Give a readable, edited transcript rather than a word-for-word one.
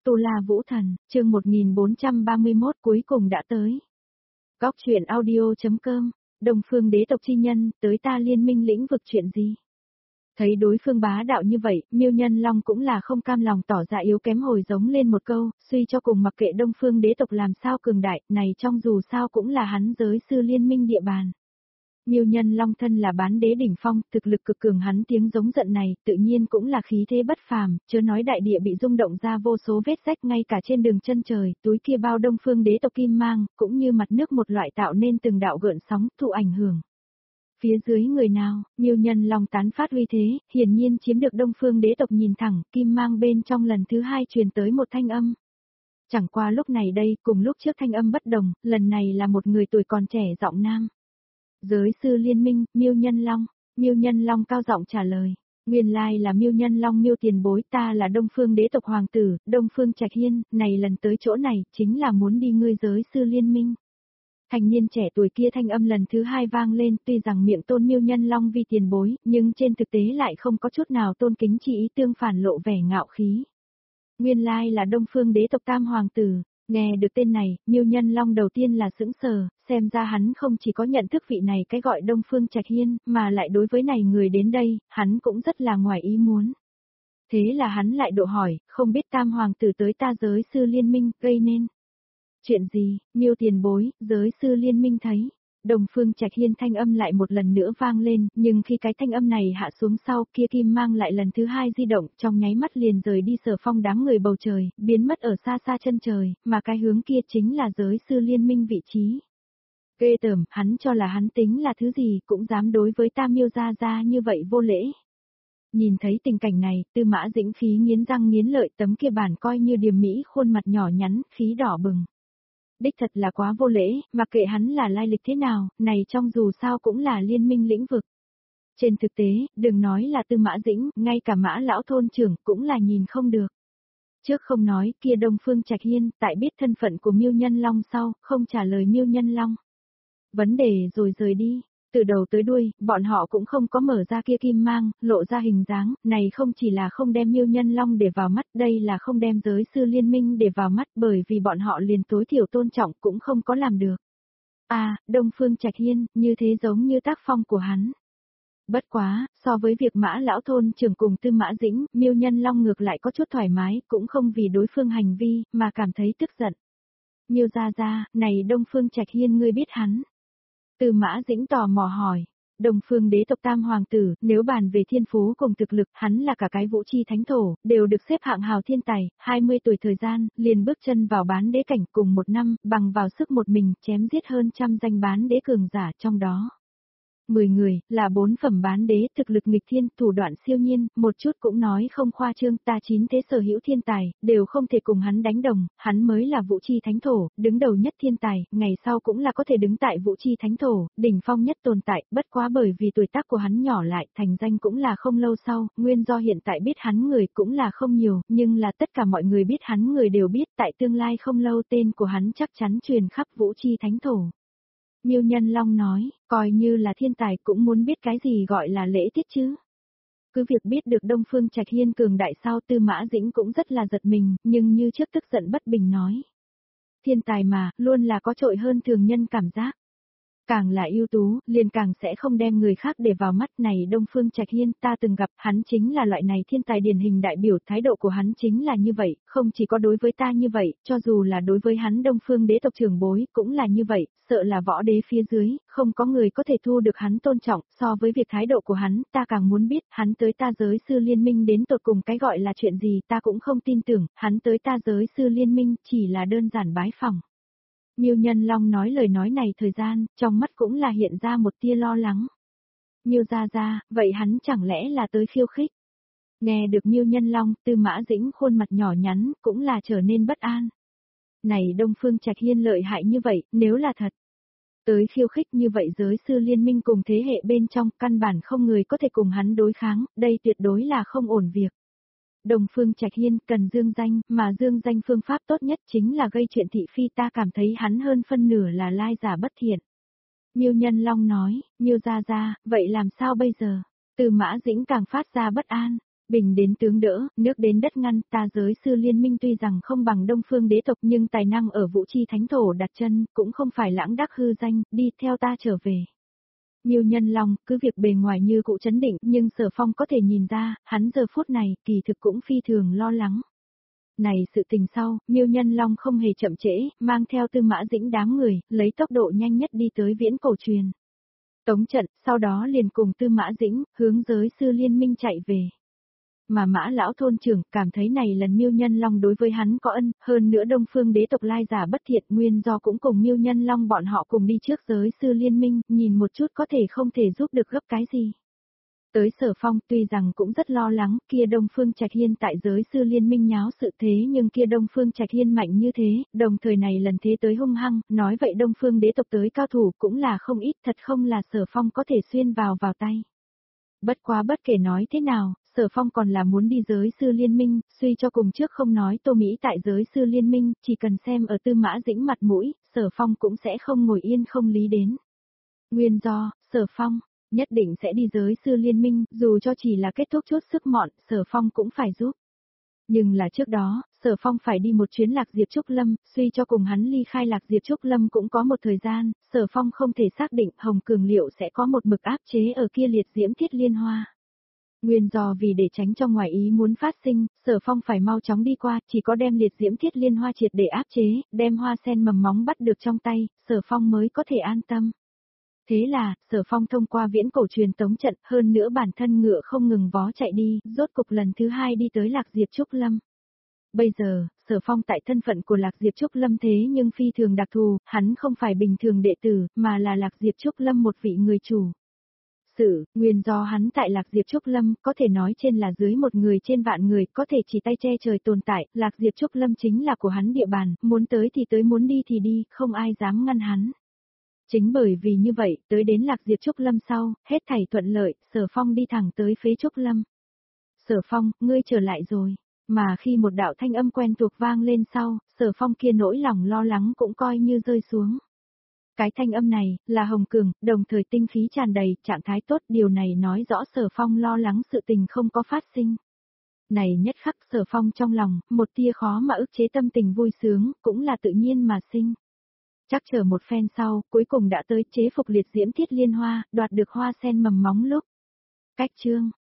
Tu La Vũ Thần, chương 1431 cuối cùng đã tới. Góc truyện audio.com, Đông Phương đế tộc chi nhân, tới ta liên minh lĩnh vực chuyện gì? Thấy đối phương bá đạo như vậy, Miêu Nhân Long cũng là không cam lòng tỏ ra yếu kém hồi giống lên một câu, suy cho cùng mặc kệ Đông Phương đế tộc làm sao cường đại, này trong dù sao cũng là hắn giới sư liên minh địa bàn. Miêu Nhân Long thân là bán đế đỉnh phong, thực lực cực cường, hắn tiếng giống giận này, tự nhiên cũng là khí thế bất phàm, chớ nói đại địa bị rung động ra vô số vết rách ngay cả trên đường chân trời, túi kia bao Đông Phương đế tộc kim mang, cũng như mặt nước một loại tạo nên từng đạo gợn sóng, thụ ảnh hưởng. Phía dưới người nào, Miêu Nhân Long tán phát uy thế, hiển nhiên chiếm được Đông Phương đế tộc nhìn thẳng, kim mang bên trong lần thứ hai truyền tới một thanh âm. Chẳng qua lúc này đây, cùng lúc trước thanh âm bất đồng, lần này là một người tuổi còn trẻ giọng nam. Giới sư liên minh, Miêu Nhân Long cao giọng trả lời, nguyên lai là Miêu Nhân Long Miêu tiền bối, ta là Đông Phương đế tộc hoàng tử, Đông Phương Trạch Hiên, này lần tới chỗ này, chính là muốn đi ngươi giới sư liên minh. Thanh niên trẻ tuổi kia thanh âm lần thứ hai vang lên, tuy rằng miệng tôn Miêu Nhân Long vì tiền bối, nhưng trên thực tế lại không có chút nào tôn kính chi ý, tương phản lộ vẻ ngạo khí. Nguyên lai là Đông Phương đế tộc tam hoàng tử. Nghe được tên này, Miêu Nhân Long đầu tiên là sững sờ, xem ra hắn không chỉ có nhận thức vị này cái gọi Đông Phương Trạch Hiên, mà lại đối với này người đến đây, hắn cũng rất là ngoài ý muốn. Thế là hắn lại độ hỏi, không biết tam hoàng tử tới ta giới sư liên minh, gây nên. Chuyện gì, Miêu tiền bối, giới sư liên minh thấy. Đông Phương Trạch Hiên thanh âm lại một lần nữa vang lên, nhưng khi cái thanh âm này hạ xuống sau, kia kim mang lại lần thứ hai di động, trong nháy mắt liền rời đi Sở Phong đám người bầu trời, biến mất ở xa xa chân trời, mà cái hướng kia chính là giới sư liên minh vị trí. Ghê tởm, hắn cho là hắn tính là thứ gì, cũng dám đối với ta Miêu gia gia như vậy vô lễ. Nhìn thấy tình cảnh này, Tư Mã Dĩnh khí nghiến răng nghiến lợi, tấm kia bản coi như điềm mỹ khuôn mặt nhỏ nhắn, khí đỏ bừng. Đích thật là quá vô lễ, mặc kệ hắn là lai lịch thế nào, này trong dù sao cũng là liên minh lĩnh vực. Trên thực tế, đừng nói là Tư Mã Dĩnh, ngay cả Mã lão thôn trưởng cũng là nhìn không được. Trước không nói, kia Đông Phương Trạch Hiên, tại biết thân phận của Miêu Nhân Long sau, không trả lời Miêu Nhân Long. Vấn đề rồi rời đi. Từ đầu tới đuôi, bọn họ cũng không có mở ra kia kim mang, lộ ra hình dáng, này không chỉ là không đem Miêu Nhân Long để vào mắt, đây là không đem giới sư liên minh để vào mắt, bởi vì bọn họ liền tối thiểu tôn trọng cũng không có làm được. Đông Phương Trạch Hiên, như thế giống như tác phong của hắn. Bất quá, so với việc Mã lão thôn trưởng cùng Tư Mã Dĩnh, Miêu Nhân Long ngược lại có chút thoải mái, cũng không vì đối phương hành vi, mà cảm thấy tức giận. Miêu gia gia, này Đông Phương Trạch Hiên ngươi biết hắn? Tư Mã Dĩnh tò mò hỏi, Đông Phương đế tộc tam hoàng tử, nếu bàn về thiên phú cùng thực lực, hắn là cả cái vũ chi thánh thổ, đều được xếp hạng hào thiên tài, 20 tuổi thời gian, liền bước chân vào bán đế cảnh cùng một năm, bằng vào sức một mình, chém giết hơn trăm danh bán đế cường giả trong đó. 10 người, là 4 phẩm bán đế, thực lực nghịch thiên, thủ đoạn siêu nhiên, một chút cũng nói không khoa trương, ta 9 thế sở hữu thiên tài, đều không thể cùng hắn đánh đồng, hắn mới là vũ chi thánh thổ, đứng đầu nhất thiên tài, ngày sau cũng là có thể đứng tại vũ chi thánh thổ, đỉnh phong nhất tồn tại, bất quá bởi vì tuổi tác của hắn nhỏ lại, thành danh cũng là không lâu sau, nguyên do hiện tại biết hắn người cũng là không nhiều, nhưng là tất cả mọi người biết hắn người đều biết, tại tương lai không lâu tên của hắn chắc chắn truyền khắp vũ chi thánh thổ. Miêu Nhân Long nói, coi như là thiên tài cũng muốn biết cái gì gọi là lễ tiết chứ. Cứ việc biết được Đông Phương Trạch Hiên cường đại sau, Tư Mã Dĩnh cũng rất là giật mình, nhưng như trước tức giận bất bình nói. Thiên tài mà, luôn là có trội hơn thường nhân cảm giác. Càng là ưu tú, liền càng sẽ không đem người khác để vào mắt này. Đông Phương Trạch Hiên ta từng gặp, hắn chính là loại này thiên tài điển hình đại biểu, thái độ của hắn chính là như vậy, không chỉ có đối với ta như vậy, cho dù là đối với hắn Đông Phương đế tộc trưởng bối, cũng là như vậy, sợ là võ đế phía dưới, không có người có thể thu được hắn tôn trọng, so với việc thái độ của hắn, ta càng muốn biết, hắn tới ta giới sư liên minh đến tột cùng cái gọi là chuyện gì ta cũng không tin tưởng, hắn tới ta giới sư liên minh, chỉ là đơn giản bái phỏng. Miêu Nhân Long nói lời nói này thời gian, trong mắt cũng là hiện ra một tia lo lắng. Miêu gia gia, vậy hắn chẳng lẽ là tới khiêu khích? Nghe được Miêu Nhân Long, Tư Mã Dĩnh khuôn mặt nhỏ nhắn, cũng là trở nên bất an. Này Đông Phương Trạch Hiên lợi hại như vậy, nếu là thật. Tới khiêu khích như vậy giới sư liên minh cùng thế hệ bên trong, căn bản không người có thể cùng hắn đối kháng, đây tuyệt đối là không ổn việc. Đông Phương Trạch Hiên cần dương danh, mà dương danh phương pháp tốt nhất chính là gây chuyện thị phi, ta cảm thấy hắn hơn phân nửa là lai giả bất thiện. Miêu Nhân Long nói, Miêu gia gia, vậy làm sao bây giờ? Tư Mã Dĩnh càng phát ra bất an. Bình đến tướng đỡ, nước đến đất ngăn, ta giới sư liên minh tuy rằng không bằng Đông Phương đế tộc nhưng tài năng ở Vũ Chi Thánh Thổ đặt chân, cũng không phải lãng đắc hư danh, đi theo ta trở về. Miêu Nhân Long, cứ việc bề ngoài như cụ trấn định, nhưng Sở Phong có thể nhìn ra, hắn giờ phút này, kỳ thực cũng phi thường lo lắng. Này sự tình sau, Miêu Nhân Long không hề chậm trễ, mang theo Tư Mã Dĩnh đám người, lấy tốc độ nhanh nhất đi tới Viễn Cổ Truyền. Tống trận, sau đó liền cùng Tư Mã Dĩnh, hướng giới sư liên minh chạy về. Mà Mã lão thôn trưởng cảm thấy này lần Miêu Nhân Long đối với hắn có ân, hơn nữa Đông Phương đế tộc lai giả bất thiện, nguyên do cũng cùng Miêu Nhân Long bọn họ cùng đi trước giới sư liên minh, nhìn một chút có thể không thể giúp được gấp cái gì. Tới Sở Phong tuy rằng cũng rất lo lắng, kia Đông Phương Trạch Hiên tại giới sư liên minh nháo sự thế nhưng kia Đông Phương Trạch Hiên mạnh như thế, đồng thời này lần thế tới hung hăng, nói vậy Đông Phương đế tộc tới cao thủ cũng là không ít, thật không là Sở Phong có thể xuyên vào tay. Bất quá bất kể nói thế nào, Sở Phong còn là muốn đi giới sư liên minh, suy cho cùng trước không nói Tô Mỹ tại giới sư liên minh, chỉ cần xem ở Tư Mã Dĩnh mặt mũi, Sở Phong cũng sẽ không ngồi yên không lý đến. Nguyên do, Sở Phong nhất định sẽ đi giới sư liên minh, dù cho chỉ là kết thúc chút sức mọn, Sở Phong cũng phải giúp. Nhưng là trước đó, Sở Phong phải đi một chuyến Lạc Diệp Trúc Lâm, suy cho cùng hắn ly khai Lạc Diệp Trúc Lâm cũng có một thời gian, Sở Phong không thể xác định Hồng Cường liệu sẽ có một mực áp chế ở kia liệt diễm thiết liên hoa. Nguyên do vì để tránh cho ngoài ý muốn phát sinh, Sở Phong phải mau chóng đi qua, chỉ có đem liệt diễm thiết liên hoa triệt để áp chế, đem hoa sen mầm móng bắt được trong tay, Sở Phong mới có thể an tâm. Thế là, Sở Phong thông qua Viễn Cổ Truyền tống trận, hơn nữa bản thân ngựa không ngừng vó chạy đi, rốt cục lần thứ 2 đi tới Lạc Diệp Trúc Lâm. Bây giờ, Sở Phong tại thân phận của Lạc Diệp Trúc Lâm thế nhưng phi thường đặc thù, hắn không phải bình thường đệ tử, mà là Lạc Diệp Trúc Lâm một vị người chủ. Nguyên do hắn tại Lạc Diệp Trúc Lâm, có thể nói trên là dưới một người trên vạn người, có thể chỉ tay che trời tồn tại, Lạc Diệp Trúc Lâm chính là của hắn địa bàn, muốn tới thì tới muốn đi thì đi, không ai dám ngăn hắn. Chính bởi vì như vậy, tới đến Lạc Diệp Trúc Lâm sau, hết thảy thuận lợi, Sở Phong đi thẳng tới phế Trúc Lâm. Sở Phong, ngươi trở lại rồi. Mà khi một đạo thanh âm quen thuộc vang lên sau, Sở Phong kia nỗi lòng lo lắng cũng coi như rơi xuống. Cái thanh âm này, là Hồng Cường, đồng thời tinh khí tràn đầy, trạng thái tốt, điều này nói rõ Sở Phong lo lắng sự tình không có phát sinh. Này nhất khắc Sở Phong trong lòng, một tia khó mà ức chế tâm tình vui sướng, cũng là tự nhiên mà sinh. Chắc chờ một phen sau, cuối cùng đã tới chế phục liệt diễm thiết liên hoa, đoạt được hoa sen mầm móng lúc. Cách chương